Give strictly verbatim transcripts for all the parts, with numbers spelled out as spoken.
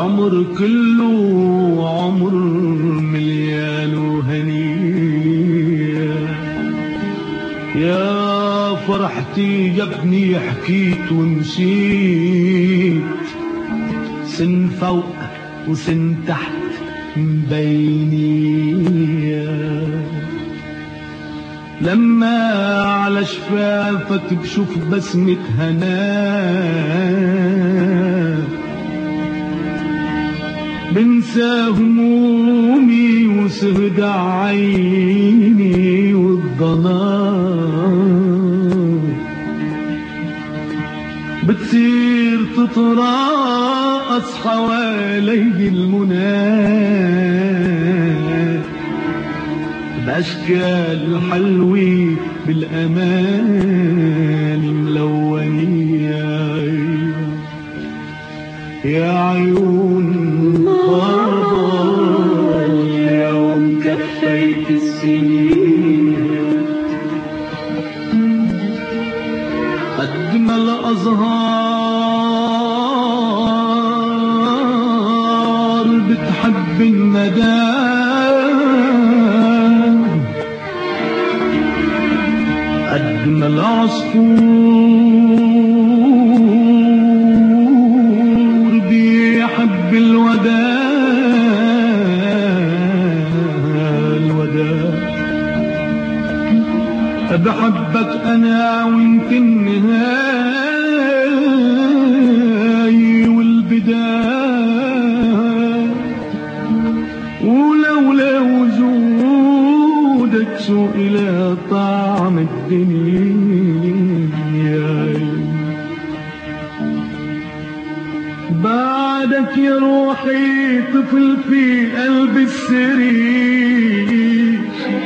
العمر كله عمر مليان وهنية. يا فرحتي يا ابني حكيت ومشيت، سن فوق وسن تحت مبينية. لما على شفافك بشوف بسمة هناء، بنسى همومي وسهد عيني والضناء. بتصير تتراقص حوالي المنى بأشكال حلوة بالأمان ملونية. يا عيون بابا اليوم كفيت السنين، قد ما الأزهار بتحب الندى، قد ما العصفور بيحب الوداع. الوداع بحبك أنا وانت النهاية والبداية، ولولا وجودك شو إلى طعم الدنيا. بعدك يا روحي طفل في قلب السرير،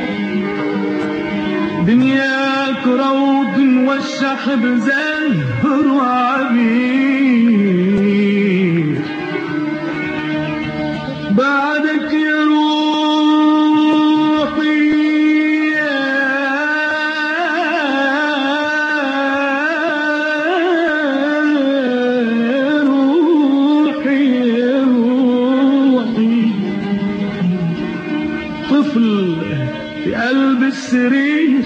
دنياك روض موشح بزهر وعبير. بعدك يا روحي روحي روحي طفل في قلب السرير،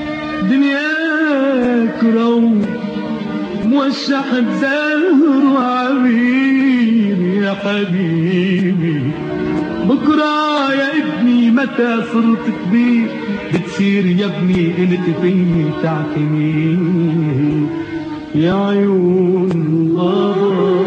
دنياك روض موشح بزهر وعبير. يا حبيبي بكرة يا ابني متى صرت كبير، بتصير يا ابني انت فيني تعتني. يا عيون بابا